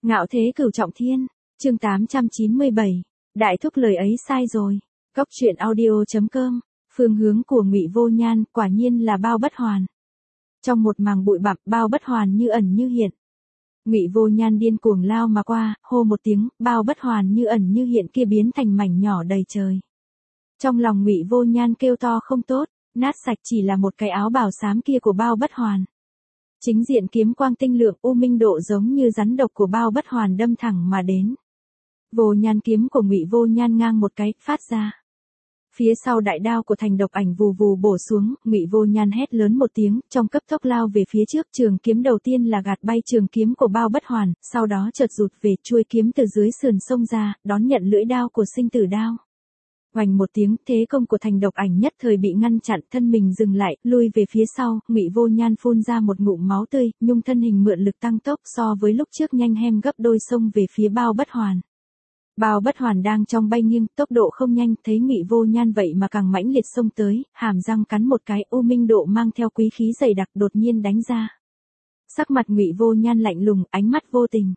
Ngạo thế cửu trọng thiên, chương 897, đại thúc lời ấy sai rồi. Góc truyện audio.com, phương hướng của Ngụy Vô Nhan quả nhiên là Bao Bất Hoàn. Trong một màng bụi bặm, Bao Bất Hoàn như ẩn như hiện. Ngụy Vô Nhan điên cuồng lao mà qua, hô một tiếng, Bao Bất Hoàn như ẩn như hiện kia biến thành mảnh nhỏ đầy trời. Trong lòng Ngụy Vô Nhan kêu to không tốt, nát sạch chỉ là một cái áo bào xám kia của Bao Bất Hoàn. Chính diện kiếm quang tinh lượng u minh độ giống như rắn độc của Bao Bất Hoàn đâm thẳng mà đến. Vô Nhan kiếm của Ngụy Vô Nhan ngang một cái, phát ra. Phía sau đại đao của Thành Độc Ảnh vù vù bổ xuống, Ngụy Vô Nhan hét lớn một tiếng, trong cấp tốc lao về phía trước, trường kiếm đầu tiên là gạt bay trường kiếm của Bao Bất Hoàn, sau đó chợt rụt về, chuôi kiếm từ dưới sườn xông ra, đón nhận lưỡi đao của sinh tử đao. Oành một tiếng, thế công của Thành Độc Ảnh nhất thời bị ngăn chặn, thân mình dừng lại, lui về phía sau, Ngụy Vô Nhan phun ra một ngụm máu tươi, nhung thân hình mượn lực tăng tốc so với lúc trước nhanh hem gấp đôi, xông về phía Bao Bất Hoàn. Bao Bất Hoàn đang trong bay nghiêng, tốc độ không nhanh, thấy Ngụy Vô Nhan vậy mà càng mãnh liệt xông tới, hàm răng cắn một cái, u minh độ mang theo quý khí dày đặc đột nhiên đánh ra. Sắc mặt Ngụy Vô Nhan lạnh lùng, ánh mắt vô tình.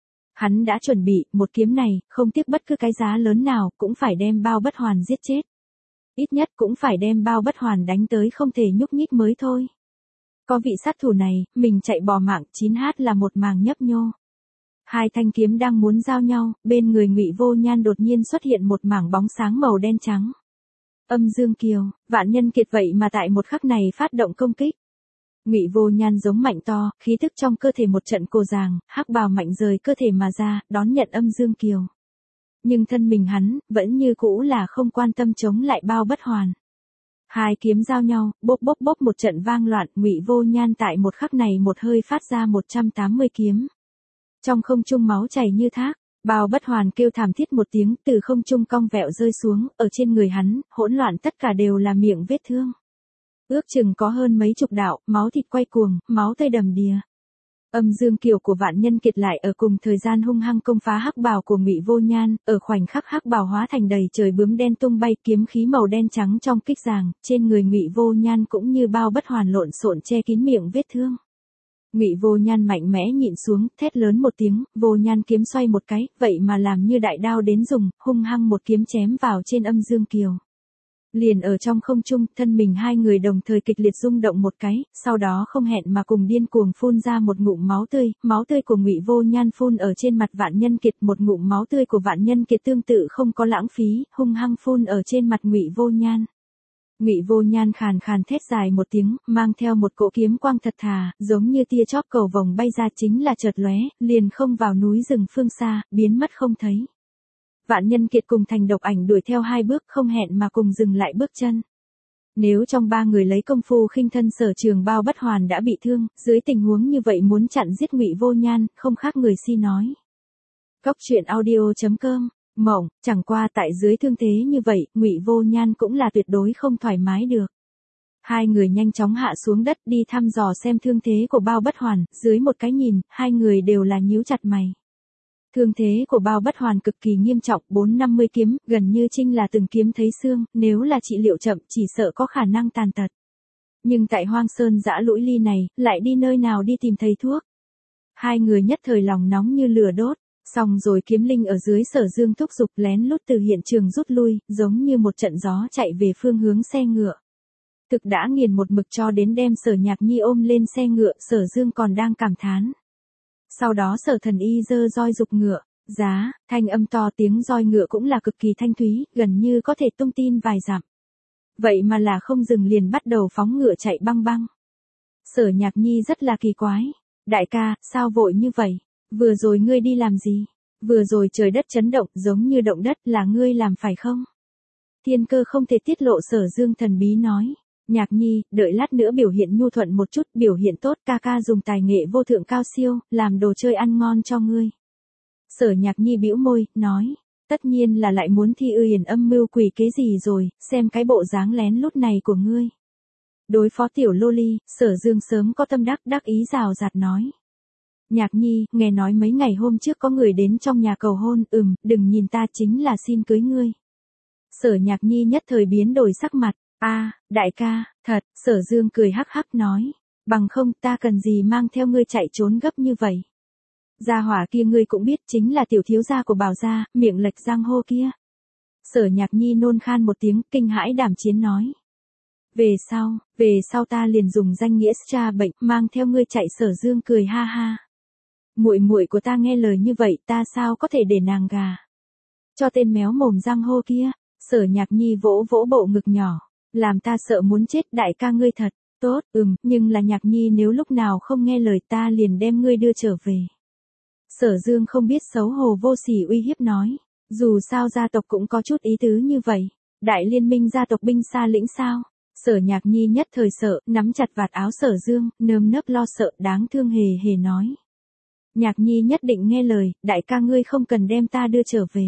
Hắn đã chuẩn bị, một kiếm này, không tiếc bất cứ cái giá lớn nào, cũng phải đem Bao Bất Hoàn giết chết. Ít nhất cũng phải đem Bao Bất Hoàn đánh tới không thể nhúc nhích mới thôi. Có vị sát thủ này, mình chạy bò mạng, 9h là một màng nhấp nhô. Hai thanh kiếm đang muốn giao nhau, bên người Ngụy Vô Nhan đột nhiên xuất hiện một mảng bóng sáng màu đen trắng. Âm Dương Kiều, Vạn Nhân Kiệt vậy mà tại một khắc này phát động công kích. Ngụy Vô Nhan giống mạnh to, khí thức trong cơ thể một trận cồ giàng, hắc bào mạnh rời cơ thể mà ra, đón nhận Âm Dương Kiều. Nhưng thân mình hắn, vẫn như cũ là không quan tâm chống lại Bao Bất Hoàn. Hai kiếm giao nhau, bốp bốp bốp một trận vang loạn, Ngụy Vô Nhan tại một khắc này một hơi phát ra 180 kiếm. Trong không trung máu chảy như thác, Bao Bất Hoàn kêu thảm thiết một tiếng, từ không trung cong vẹo rơi xuống, ở trên người hắn, hỗn loạn tất cả đều là miệng vết thương. Ước chừng có hơn mấy chục đạo, máu thịt quay cuồng, máu tươi đầm đìa. Âm Dương Kiều của Vạn Nhân Kiệt lại ở cùng thời gian hung hăng công phá hắc bào của Ngụy Vô Nhan, ở khoảnh khắc hắc bào hóa thành đầy trời bướm đen tung bay, kiếm khí màu đen trắng trong kích giàng, trên người Ngụy Vô Nhan cũng như Bao Bất Hoàn lộn xộn che kín miệng vết thương. Ngụy Vô Nhan mạnh mẽ nhịn xuống, thét lớn một tiếng, Vô Nhan kiếm xoay một cái, vậy mà làm như đại đao đến dùng, hung hăng một kiếm chém vào trên Âm Dương Kiều. Liền ở trong không trung, thân mình hai người đồng thời kịch liệt rung động một cái, sau đó không hẹn mà cùng điên cuồng phun ra một ngụm máu tươi của Ngụy Vô Nhan phun ở trên mặt Vạn Nhân Kiệt, một ngụm máu tươi của Vạn Nhân Kiệt tương tự không có lãng phí, hung hăng phun ở trên mặt Ngụy Vô Nhan. Ngụy Vô Nhan khàn khàn thét dài một tiếng, mang theo một cỗ kiếm quang thật thà, giống như tia chóp cầu vồng bay ra, chính là chợt lóe, liền không vào núi rừng phương xa, biến mất không thấy. Vạn Nhân Kiệt cùng Thành Độc Ảnh đuổi theo hai bước, không hẹn mà cùng dừng lại bước chân. Nếu trong ba người lấy công phu khinh thân sở trường, Bao Bất Hoàn đã bị thương, dưới tình huống như vậy muốn chặn giết Ngụy Vô Nhan, không khác người si nói. Góc truyện audio.com, mộng, chẳng qua tại dưới thương thế như vậy, Ngụy Vô Nhan cũng là tuyệt đối không thoải mái được. Hai người nhanh chóng hạ xuống đất đi thăm dò xem thương thế của Bao Bất Hoàn, dưới một cái nhìn, hai người đều là nhíu chặt mày. Thương thế của Bao Bất Hoàn cực kỳ nghiêm trọng, 450 kiếm, gần như chinh là từng kiếm thấy xương, nếu là trị liệu chậm chỉ sợ có khả năng tàn tật. Nhưng tại Hoang Sơn Dã Lũy Ly này, lại đi nơi nào đi tìm thầy thuốc. Hai người nhất thời lòng nóng như lửa đốt, xong rồi kiếm linh ở dưới Sở Dương thúc giục lén lút từ hiện trường rút lui, giống như một trận gió chạy về phương hướng xe ngựa. Thực đã nghiền một mực cho đến đem Sở Nhạc Nhi ôm lên xe ngựa, Sở Dương còn đang cảm thán. Sau đó Sở Thần Y giơ roi giục ngựa, giá, thanh âm to, tiếng roi ngựa cũng là cực kỳ thanh thúy, gần như có thể tung tin vài dặm. Vậy mà là không dừng liền bắt đầu phóng ngựa chạy băng băng. Sở Nhạc Nhi rất là kỳ quái. Đại ca, sao vội như vậy? Vừa rồi ngươi đi làm gì? Vừa rồi trời đất chấn động, giống như động đất, là ngươi làm phải không? Thiên cơ không thể tiết lộ, Sở Dương thần bí nói. Nhạc Nhi, đợi lát nữa biểu hiện nhu thuận một chút, biểu hiện tốt, ca ca dùng tài nghệ vô thượng cao siêu, làm đồ chơi ăn ngon cho ngươi. Sở Nhạc Nhi bĩu môi, nói, tất nhiên là lại muốn thi yển âm mưu quỷ kế gì rồi, xem cái bộ dáng lén lút này của ngươi. Đối phó tiểu lô ly, Sở Dương sớm có tâm đắc ý rào rạt nói. Nhạc Nhi, nghe nói mấy ngày hôm trước có người đến trong nhà cầu hôn, đừng nhìn ta, chính là xin cưới ngươi. Sở Nhạc Nhi nhất thời biến đổi sắc mặt. Đại ca, thật, Sở Dương cười hắc hắc nói, bằng không ta cần gì mang theo ngươi chạy trốn gấp như vậy. Gia hỏa kia ngươi cũng biết chính là tiểu thiếu gia của Bảo gia, miệng lệch giang hô kia. Sở Nhạc Nhi nôn khan một tiếng, kinh hãi đảm chiến nói. Về sau ta liền dùng danh nghĩa tra bệnh, mang theo ngươi chạy. Sở Dương cười ha ha. Muội muội của ta nghe lời như vậy, ta sao có thể để nàng gà. Cho tên méo mồm giang hô kia. Sở Nhạc Nhi vỗ vỗ bộ ngực nhỏ, làm ta sợ muốn chết. Đại ca ngươi thật tốt, nhưng là Nhạc Nhi nếu lúc nào không nghe lời ta liền đem ngươi đưa trở về. Sở Dương không biết xấu hổ vô sỉ uy hiếp nói, dù sao gia tộc cũng có chút ý tứ như vậy, đại liên minh gia tộc binh xa lĩnh sao. Sở Nhạc Nhi nhất thời sợ, nắm chặt vạt áo Sở Dương, nơm nớp lo sợ đáng thương hề hề nói. Nhạc Nhi nhất định nghe lời, đại ca ngươi không cần đem ta đưa trở về.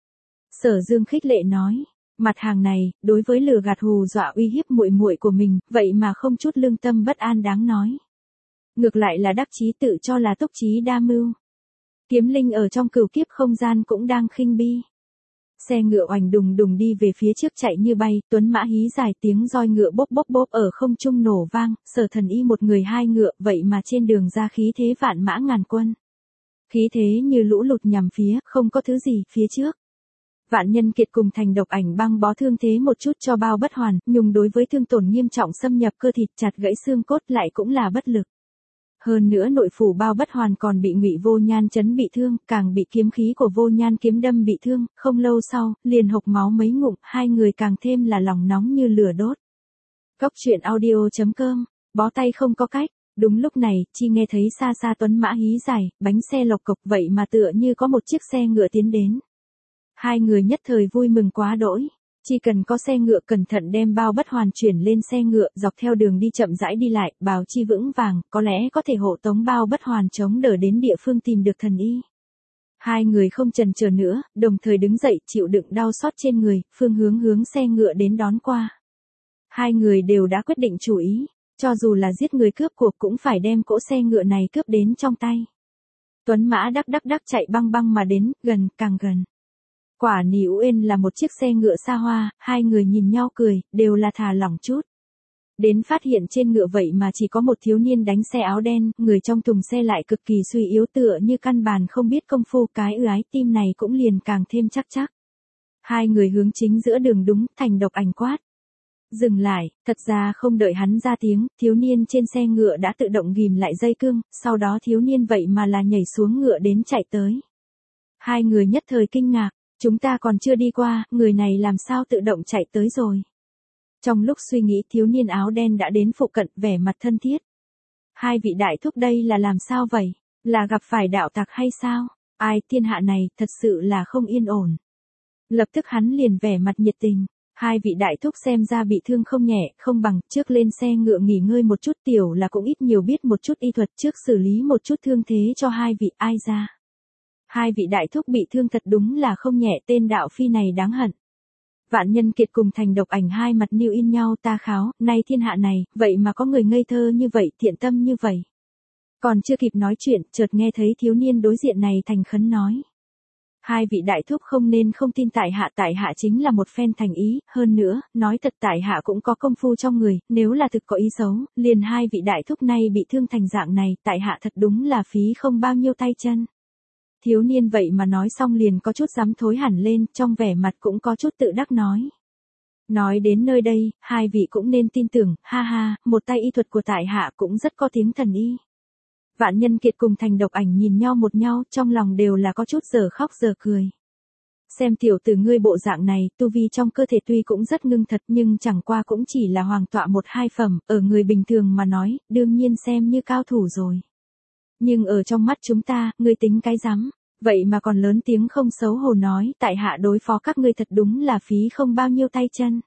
Sở Dương khích lệ nói, mặt hàng này, đối với lừa gạt hù dọa uy hiếp muội muội của mình, vậy mà không chút lương tâm bất an đáng nói. Ngược lại là đắc chí tự cho là túc trí đa mưu. Kiếm Linh ở trong cửu kiếp không gian cũng đang khinh bi. Xe ngựa oành đùng đùng đi về phía trước chạy như bay, tuấn mã hí dài tiếng roi ngựa bốp bốp bốp ở không trung nổ vang, Sở Thần Y một người hai ngựa, vậy mà trên đường ra khí thế vạn mã ngàn quân. Khí thế như lũ lụt nhằm phía, không có thứ gì phía trước. Vạn Nhân Kiệt cùng Thành Độc Ảnh băng bó thương thế một chút cho Bao Bất Hoàn, nhung đối với thương tổn nghiêm trọng xâm nhập cơ thịt chặt gãy xương cốt lại cũng là bất lực. Hơn nữa nội phủ Bao Bất Hoàn còn bị Ngụy Vô Nhan chấn bị thương, càng bị kiếm khí của Vô Nhan kiếm đâm bị thương, không lâu sau, liền hộc máu mấy ngụm, hai người càng thêm là lòng nóng như lửa đốt. Cốc truyện audio.com, bó tay không có cách. Đúng lúc này, chi nghe thấy xa xa tuấn mã hí dài, bánh xe lộc cộc vậy mà tựa như có một chiếc xe ngựa tiến đến. Hai người nhất thời vui mừng quá đỗi. Chỉ cần có xe ngựa cẩn thận đem Bao Bất Hoàn chuyển lên xe ngựa, dọc theo đường đi chậm rãi đi lại, bào chi vững vàng, có lẽ có thể hộ tống Bao Bất Hoàn chống đỡ đến địa phương tìm được thần y. Hai người không chần chờ nữa, đồng thời đứng dậy, chịu đựng đau xót trên người, phương hướng xe ngựa đến đón qua. Hai người đều đã quyết định chủ ý, cho dù là giết người cướp cuộc cũng phải đem cỗ xe ngựa này cướp đến trong tay. Tuấn mã đắc chạy băng băng mà đến, gần, càng gần. Quả Nỉ Uyên là một chiếc xe ngựa xa hoa, hai người nhìn nhau cười, đều là thả lỏng chút. Đến phát hiện trên ngựa vậy mà chỉ có một thiếu niên đánh xe áo đen, người trong thùng xe lại cực kỳ suy yếu tựa như căn bản không biết công phu, cái ái tim này cũng liền càng thêm chắc. Hai người hướng chính giữa đường đúng, Thành Độc Ảnh quát. Dừng lại, thật ra không đợi hắn ra tiếng, thiếu niên trên xe ngựa đã tự động ghìm lại dây cương, sau đó thiếu niên vậy mà là nhảy xuống ngựa đến chạy tới. Hai người nhất thời kinh ngạc. Chúng ta còn chưa đi qua, người này làm sao tự động chạy tới rồi. Trong lúc suy nghĩ thiếu niên áo đen đã đến phụ cận, vẻ mặt thân thiết. Hai vị đại thúc đây là làm sao vậy? Là gặp phải đạo tặc hay sao? Ai, thiên hạ này, thật sự là không yên ổn. Lập tức hắn liền vẻ mặt nhiệt tình. Hai vị đại thúc xem ra bị thương không nhẹ, không bằng, trước lên xe ngựa nghỉ ngơi một chút, tiểu là cũng ít nhiều biết một chút y thuật, trước xử lý một chút thương thế cho hai vị. Ai ra. Hai vị đại thúc bị thương thật đúng là không nhẹ, tên đạo phi này đáng hận. Vạn Nhân Kiệt cùng Thành Độc Ảnh hai mặt níu in nhau, ta kháo, nay thiên hạ này, vậy mà có người ngây thơ như vậy, thiện tâm như vậy. Còn chưa kịp nói chuyện, chợt nghe thấy thiếu niên đối diện này thành khấn nói. Hai vị đại thúc không nên không tin tại hạ chính là một phen thành ý, hơn nữa, nói thật tại hạ cũng có công phu trong người, nếu là thực có ý xấu, liền hai vị đại thúc này bị thương thành dạng này, tại hạ thật đúng là phí không bao nhiêu tay chân. Thiếu niên vậy mà nói xong liền có chút dám thối hẳn lên, trong vẻ mặt cũng có chút tự đắc nói. Nói đến nơi đây, hai vị cũng nên tin tưởng, ha ha, một tay y thuật của tại hạ cũng rất có tiếng thần y. Vạn Nhân Kiệt cùng Thành Độc Ảnh nhìn nhau một nhau, trong lòng đều là có chút giờ khóc giờ cười. Xem tiểu tử ngươi bộ dạng này, tu vi trong cơ thể tuy cũng rất ngưng thật nhưng chẳng qua cũng chỉ là hoàng tọa 1-2 phẩm, ở người bình thường mà nói, đương nhiên xem như cao thủ rồi. Nhưng ở trong mắt chúng ta, ngươi tính cái rắm, vậy mà còn lớn tiếng không xấu hổ nói, tại hạ đối phó các ngươi thật đúng là phí không bao nhiêu tay chân.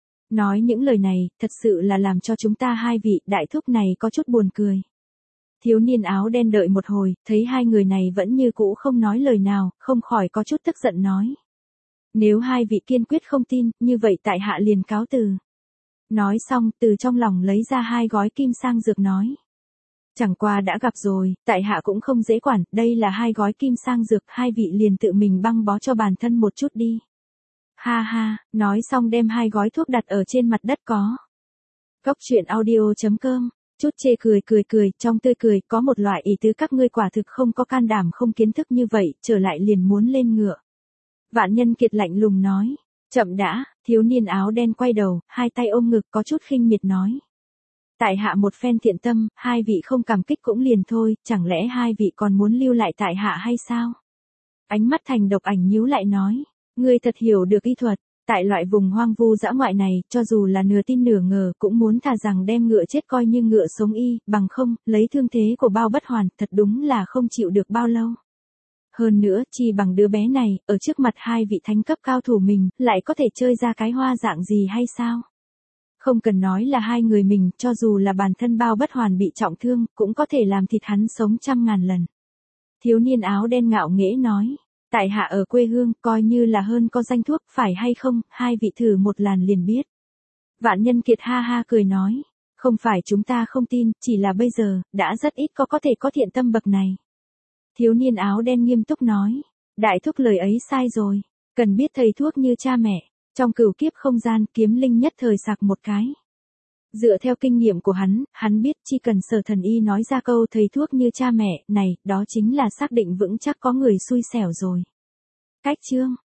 Nói những lời này, thật sự là làm cho chúng ta hai vị đại thúc này có chút buồn cười. Thiếu niên áo đen đợi một hồi, thấy hai người này vẫn như cũ không nói lời nào, không khỏi có chút tức giận nói. Nếu hai vị kiên quyết không tin, như vậy tại hạ liền cáo từ. Nói xong, từ trong lòng lấy ra 2 gói kim sang dược nói. Chẳng qua đã gặp rồi, tại hạ cũng không dễ quản, đây là 2 gói kim sang dược, hai vị liền tự mình băng bó cho bản thân một chút đi. Ha ha, nói xong đem 2 gói thuốc đặt ở trên mặt đất có. Cốc truyện audio.com Chút chê cười, trong tươi cười có một loại ý tứ các ngươi quả thực không có can đảm không kiến thức như vậy, trở lại liền muốn lên ngựa. Vạn Nhân Kiệt lạnh lùng nói, chậm đã, thiếu niên áo đen quay đầu, hai tay ôm ngực có chút khinh miệt nói. Tại hạ một phen thiện tâm, hai vị không cảm kích cũng liền thôi, chẳng lẽ hai vị còn muốn lưu lại tại hạ hay sao? Ánh mắt Thành Độc Ảnh nhíu lại nói, ngươi thật hiểu được y thuật, tại loại vùng hoang vu dã ngoại này, cho dù là nửa tin nửa ngờ cũng muốn thà rằng đem ngựa chết coi như ngựa sống y, bằng không, lấy thương thế của Bao Bất Hoàn, thật đúng là không chịu được bao lâu. Hơn nữa, chi bằng đứa bé này, ở trước mặt hai vị thánh cấp cao thủ mình, lại có thể chơi ra cái hoa dạng gì hay sao? Không cần nói là hai người mình, cho dù là bản thân Bao Bất Hoàn bị trọng thương, cũng có thể làm thịt hắn sống 100.000 lần. Thiếu niên áo đen ngạo nghễ nói, tại hạ ở quê hương, coi như là hơn có danh thuốc, phải hay không, hai vị thử một lần liền biết. Vạn Nhân Kiệt ha ha cười nói, không phải chúng ta không tin, chỉ là bây giờ, đã rất ít có thể có thiện tâm bậc này. Thiếu niên áo đen nghiêm túc nói, đại thúc lời ấy sai rồi, cần biết thầy thuốc như cha mẹ, trong cửu kiếp không gian kiếm linh nhất thời sạc một cái. Dựa theo kinh nghiệm của hắn biết chỉ cần Sở Thần Y nói ra câu thầy thuốc như cha mẹ này, đó chính là xác định vững chắc có người xui xẻo rồi. Cách chương